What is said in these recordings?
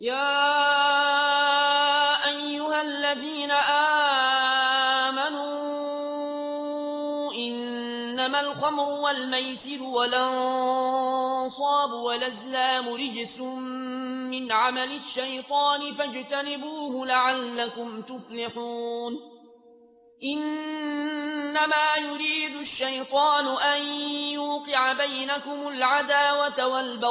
يا أيها الذين آمنوا إنما الخمر والميسر والأنصاب والأزلام رجس من عمل الشيطان فاجتنبوه لعلكم تفلحون إنما يريد الشيطان أن يوقع بينكم العداوة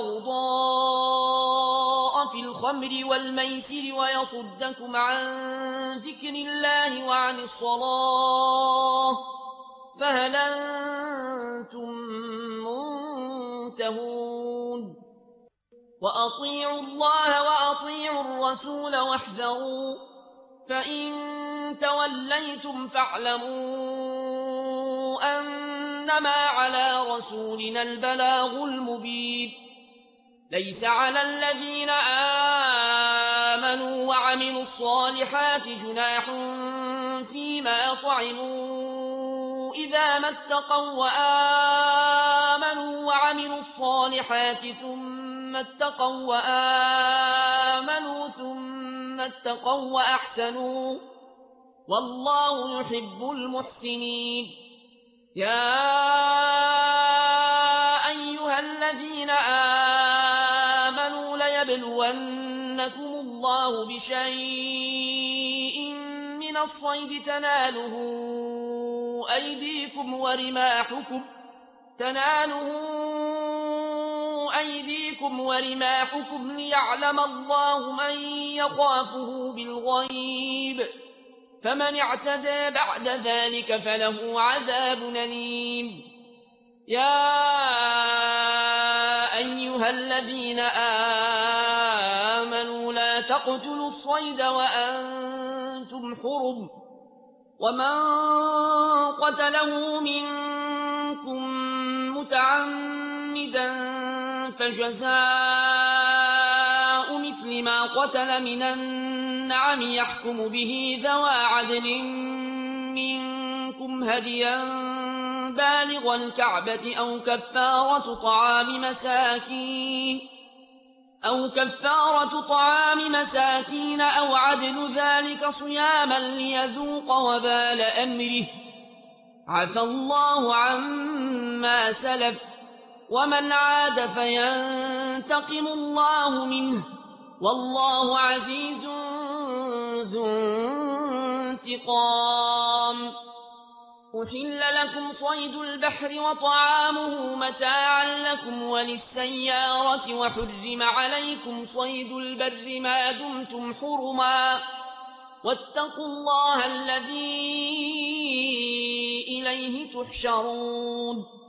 والبغضاء في الخمر والميسر ويصدكم عن ذكر الله وعن الصلاة فهل أنتم منتهون وأطيعوا الله وأطيعوا الرسول واحذروا فإن توليتم فاعلموا أنما على رسولنا البلاغ المبين ليس على الذين آمنوا وعملوا الصالحات جناح فيما طعموا إذا ما اتقوا وآمنوا وعملوا الصالحات ثم اتقوا وآمنوا ثم اتقوا وأحسنوا والله يحب المحسنين يا أيها الذين آمنوا ليبلونكم الله بشيء من الصيد تناله أيديكم ورماحكم ليعلم الله من يخافه بالغيب فمن اعتدى بعد ذلك فله عذاب أليم يا أيها الذين آمنوا لا تقتلوا الصيد وأنتم حرم ومن قتله منكم متعمدا فجزاء مثل ما قتل من النعم يحكم به ذوى عدل منكم هديا بالغ الكعبة أو كفارة طعام مساكين أو عدل ذلك صياما ليذوق وبال أمره عفى الله عما سلف ومن عاد فينتقم الله منه والله عزيز ذو انتقام أحل لكم صيد البحر وطعامه متاعا لكم وللسيارة وحرم عليكم صيد البر ما دمتم حرما واتقوا الله الذي إليه تحشرون